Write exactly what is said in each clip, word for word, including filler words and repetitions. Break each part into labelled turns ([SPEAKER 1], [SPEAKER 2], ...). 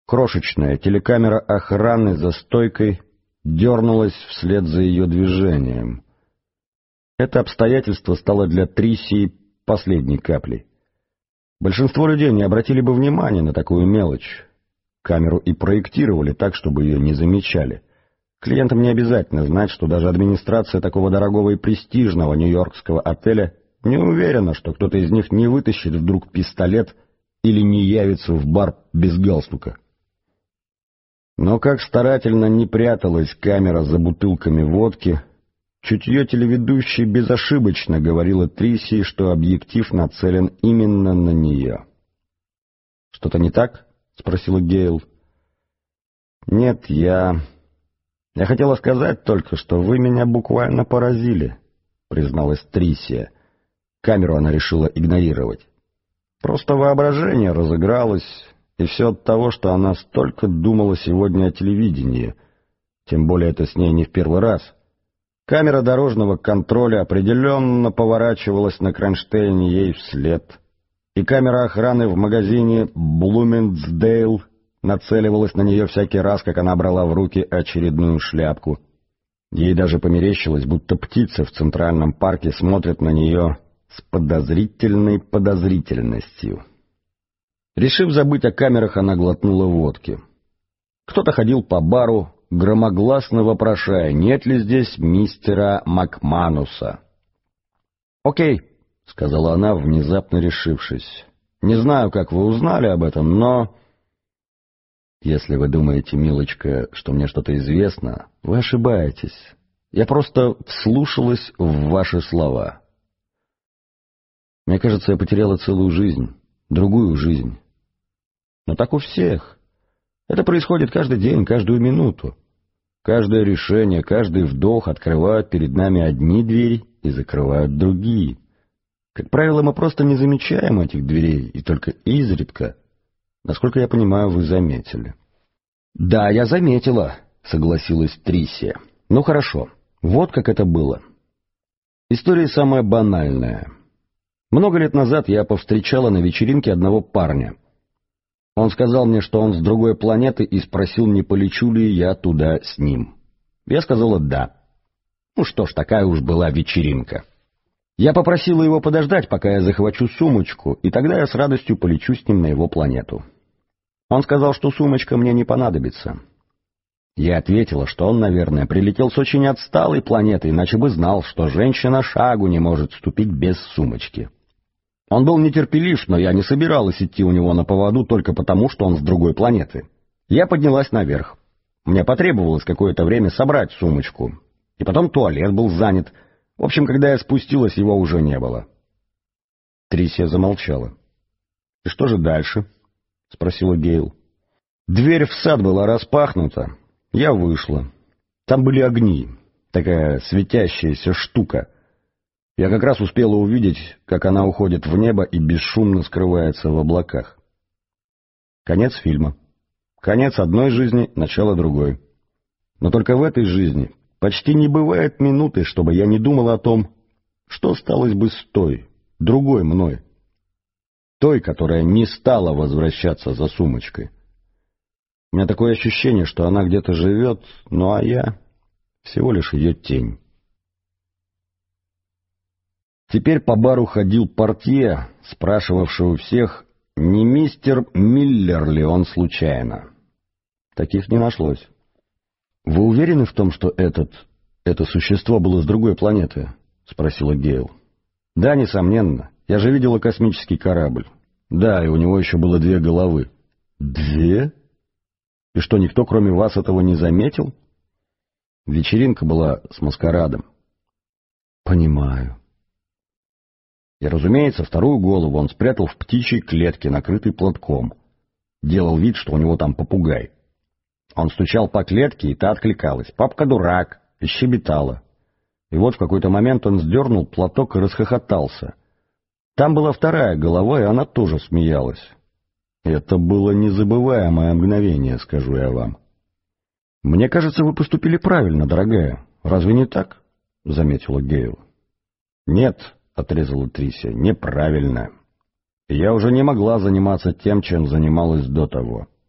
[SPEAKER 1] Крошечная телекамера охраны за стойкой дернулась вслед за ее движением. Это обстоятельство стало для Трисии последней каплей. Большинство людей не обратили бы внимания на такую мелочь. Камеру и проектировали так, чтобы ее не замечали. Клиентам не обязательно знать, что даже администрация такого дорогого и престижного нью-йоркского отеля не уверена, что кто-то из них не вытащит вдруг пистолет или не явится в бар без галстука. Но как старательно не пряталась камера за бутылками водки, чутье телеведущей безошибочно говорило Трисии, что объектив нацелен именно на нее. «Что-то не так?» — спросила Гейл. «Нет, я... Я хотела сказать только, что вы меня буквально поразили», — призналась Трисия. Камеру она решила игнорировать. Просто воображение разыгралось, и все от того, что она столько думала сегодня о телевидении. Тем более это с ней не в первый раз. Камера дорожного контроля определенно поворачивалась на кронштейне ей вслед. И камера охраны в магазине «Блументсдейл» нацеливалась на нее всякий раз, как она брала в руки очередную шляпку. Ей даже померещилось, будто птицы в Центральном парке смотрят на нее с подозрительной подозрительностью. Решив забыть о камерах, она глотнула водки. Кто-то ходил по бару, громогласно вопрошая, нет ли здесь мистера Макмануса. «Окей», — сказала она, внезапно решившись. «Не знаю, как вы узнали об этом, но...» «Если вы думаете, милочка, что мне что-то известно, вы ошибаетесь. Я просто вслушалась в ваши слова. Мне кажется, я потеряла целую жизнь, другую жизнь. Но так у всех. Это происходит каждый день, каждую минуту. Каждое решение, каждый вдох открывают перед нами одни двери и закрывают другие. Как правило, мы просто не замечаем этих дверей, и только изредка... Насколько я понимаю, вы заметили». «Да, я заметила», — согласилась Трисия. «Ну хорошо, вот как это было. История самая банальная. Много лет назад я повстречала на вечеринке одного парня. Он сказал мне, что он с другой планеты, и спросил, не полечу ли я туда с ним. Я сказала «да». Ну что ж, такая уж была вечеринка. Я попросила его подождать, пока я захвачу сумочку, и тогда я с радостью полечу с ним на его планету. Он сказал, что сумочка мне не понадобится. Я ответила, что он, наверное, прилетел с очень отсталой планеты, иначе бы знал, что женщина шагу не может ступить без сумочки. Он был нетерпелив, но я не собиралась идти у него на поводу только потому, что он с другой планеты. Я поднялась наверх. Мне потребовалось какое-то время собрать сумочку. И потом туалет был занят. В общем, когда я спустилась, его уже не было. Трисия замолчала. «И что же дальше?» — спросила Гейл. «Дверь в сад была распахнута. Я вышла. Там были огни. Такая светящаяся штука. Я как раз успела увидеть, как она уходит в небо и бесшумно скрывается в облаках. Конец фильма. Конец одной жизни, начало другой. Но только в этой жизни почти не бывает минуты, чтобы я не думала о том, что сталось бы с той, другой мной. Той, которая не стала возвращаться за сумочкой. У меня такое ощущение, что она где-то живет, ну а я всего лишь ее тень». Теперь по бару ходил портье, спрашивавший у всех, не мистер Миллер ли он случайно. Таких не нашлось. «Вы уверены в том, что этот, это существо было с другой планеты?» — спросила Гейл. «Да, несомненно. Я же видела космический корабль. Да, и у него еще было две головы». «Две? И что, никто кроме вас этого не заметил?» Вечеринка была с маскарадом. «Понимаю». И, разумеется, вторую голову он спрятал в птичьей клетке, накрытой платком. Делал вид, что у него там попугай. Он стучал по клетке, и та откликалась. «Папка дурак!» и щебетала. И вот в какой-то момент он сдернул платок и расхохотался. Там была вторая голова, и она тоже смеялась. Это было незабываемое мгновение, скажу я вам. «Мне кажется, вы поступили правильно, дорогая. Разве не так?» — заметила Гейл. «Нет», — отрезала Трисия, — «неправильно. Я уже не могла заниматься тем, чем занималась до того.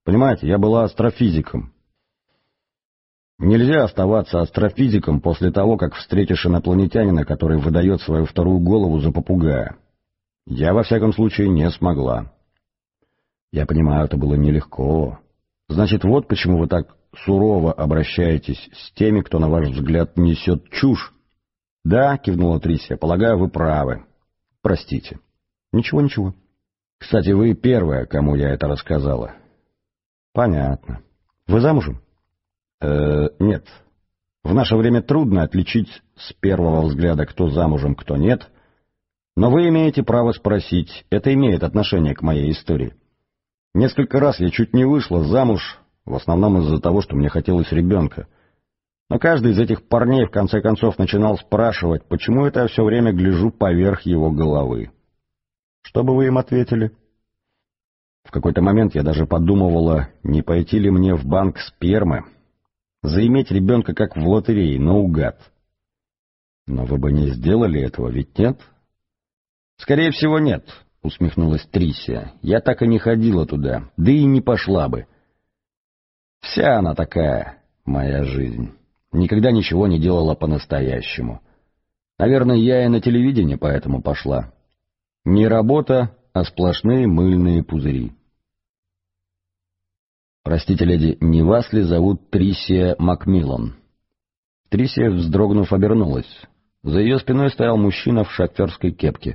[SPEAKER 1] Понимаете, я была астрофизиком. Нельзя оставаться астрофизиком после того, как встретишь инопланетянина, который выдает свою вторую голову за попугая. Я, во всяком случае, не смогла. Я понимаю, это было нелегко. Значит, вот почему вы так сурово обращаетесь с теми, кто, на ваш взгляд, несет чушь. Да, кивнула Трисия, полагаю, вы правы. Простите. Ничего, ничего. Кстати, вы первая, кому я это рассказала. Понятно. Вы замужем? Э, нет. В наше время трудно отличить с первого взгляда, кто замужем, кто нет. Но вы имеете право спросить. Это имеет отношение к моей истории. Несколько раз я чуть не вышла замуж, в основном из-за того, что мне хотелось ребенка. Но каждый из этих парней в конце концов начинал спрашивать, почему это я все время гляжу поверх его головы. Что бы вы им ответили? В какой-то момент я даже подумывала, не пойти ли мне в банк спермы, заиметь ребенка как в лотерее, наугад. Но вы бы не сделали этого, ведь нет? Скорее всего, нет, усмехнулась Трисия. Я так и не ходила туда, да и не пошла бы. Вся она такая, моя жизнь. Никогда ничего не делала по-настоящему. Наверное, я и на телевидении поэтому пошла. Не работа, а сплошные мыльные пузыри. Простите, леди, не вас ли зовут Трисия Макмиллан? Трисия, вздрогнув, обернулась. За ее спиной стоял мужчина в шоферской кепке.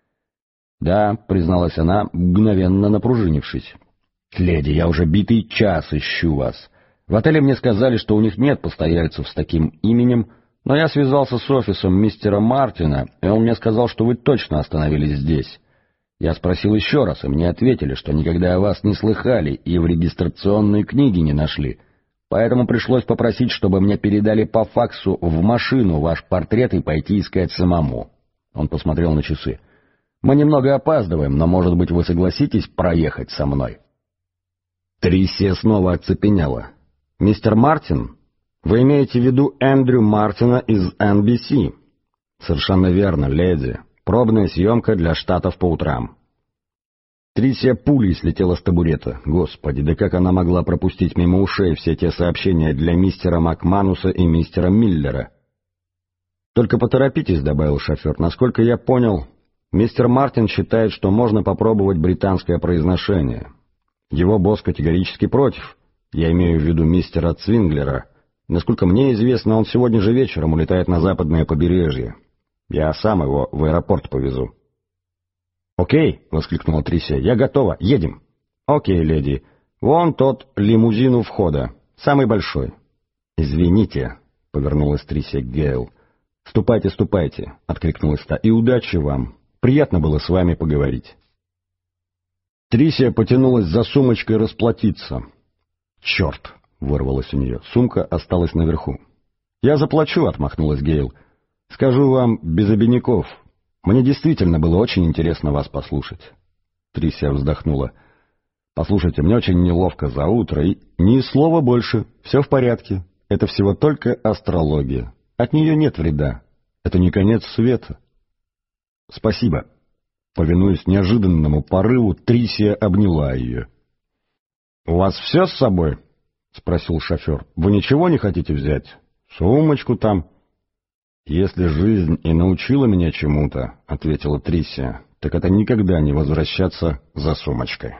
[SPEAKER 1] Да, призналась она, мгновенно напружинившись. Леди, я уже битый час ищу вас. В отеле мне сказали, что у них нет постояльцев с таким именем, но я связался с офисом мистера Мартина, и он мне сказал, что вы точно остановились здесь. Я спросил еще раз, и мне ответили, что никогда о вас не слыхали и в регистрационной книге не нашли. Поэтому пришлось попросить, чтобы мне передали по факсу в машину ваш портрет и пойти искать самому. Он посмотрел на часы. Мы немного опаздываем, но, может быть, вы согласитесь проехать со мной? Трисия снова оцепенела. «Мистер Мартин? Вы имеете в виду Эндрю Мартина из эн би си?» «Совершенно верно, леди. Пробная съемка для штатов по утрам». Трисия пулей слетела с табурета. Господи, да как она могла пропустить мимо ушей все те сообщения для мистера Макмануса и мистера Миллера? «Только поторопитесь», — добавил шофер. «Насколько я понял, мистер Мартин считает, что можно попробовать британское произношение. Его босс категорически против. Я имею в виду мистера Цвинглера. Насколько мне известно, он сегодня же вечером улетает на западное побережье. Я сам его в аэропорт повезу». «Окей», — воскликнула Трисия, — «я готова. Едем». «Окей, леди. Вон тот лимузин у входа. Самый большой». «Извините», — повернулась Трисия к Гейл. «Ступайте, ступайте», — откликнулась та, — «и удачи вам. Приятно было с вами поговорить». Трисия потянулась за сумочкой расплатиться. «Черт!» — вырвалось у нее. Сумка осталась наверху. «Я заплачу», — отмахнулась Гейл. «Скажу вам без обиняков. Мне действительно было очень интересно вас послушать». Трисия вздохнула. «Послушайте, мне очень неловко за утро, и ни слова больше. Все в порядке. Это всего только астрология. От нее нет вреда. Это не конец света». «Спасибо». Повинуясь неожиданному порыву, Трисия обняла ее. «У вас все с собой?» — спросил шофер. «Вы ничего не хотите взять? Сумочку там?» «Если жизнь и научила меня чему-то, — ответила Трисия, — так это никогда не возвращаться за сумочкой».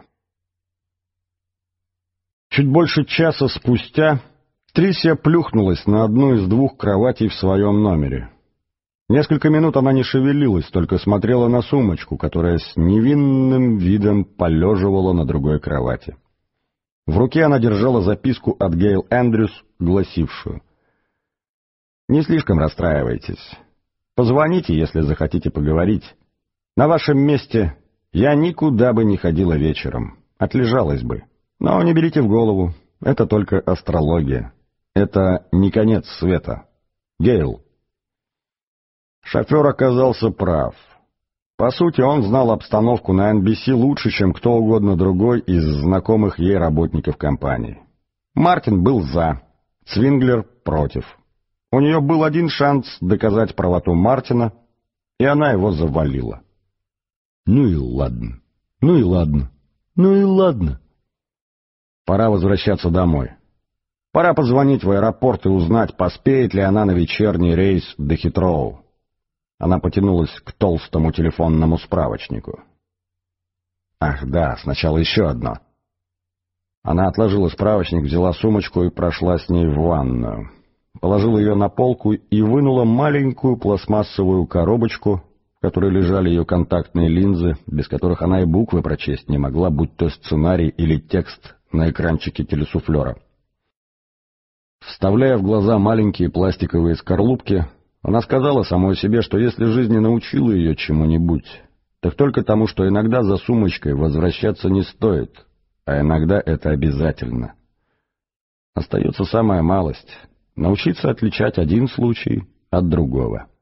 [SPEAKER 1] Чуть больше часа спустя Трисия плюхнулась на одну из двух кроватей в своем номере. Несколько минут она не шевелилась, только смотрела на сумочку, которая с невинным видом полеживала на другой кровати. В руке она держала записку от Гейл Эндрюс, гласившую: «Не слишком расстраивайтесь. Позвоните, если захотите поговорить. На вашем месте я никуда бы не ходила вечером, отлежалась бы. Но не берите в голову, это только астрология. Это не конец света. Гейл». Шофер оказался прав. По сути, он знал обстановку на эн би си лучше, чем кто угодно другой из знакомых ей работников компании. Мартин был за, Цвинглер против. У нее был один шанс доказать правоту Мартина, и она его завалила. Ну и ладно, ну и ладно, ну и ладно. Пора возвращаться домой. Пора позвонить в аэропорт и узнать, поспеет ли она на вечерний рейс до Хитроу. Она потянулась к толстому телефонному справочнику. Ах да, сначала еще одно. Она отложила справочник, взяла сумочку и прошла с ней в ванную. Положила ее на полку и вынула маленькую пластмассовую коробочку, в которой лежали ее контактные линзы, без которых она и буквы прочесть не могла, будь то сценарий или текст на экранчике телесуфлера. Вставляя в глаза маленькие пластиковые скорлупки, она сказала самой себе, что если жизнь не научила ее чему-нибудь, так только тому, что иногда за сумочкой возвращаться не стоит, а иногда это обязательно. Остается самая малость — научиться отличать один случай от другого.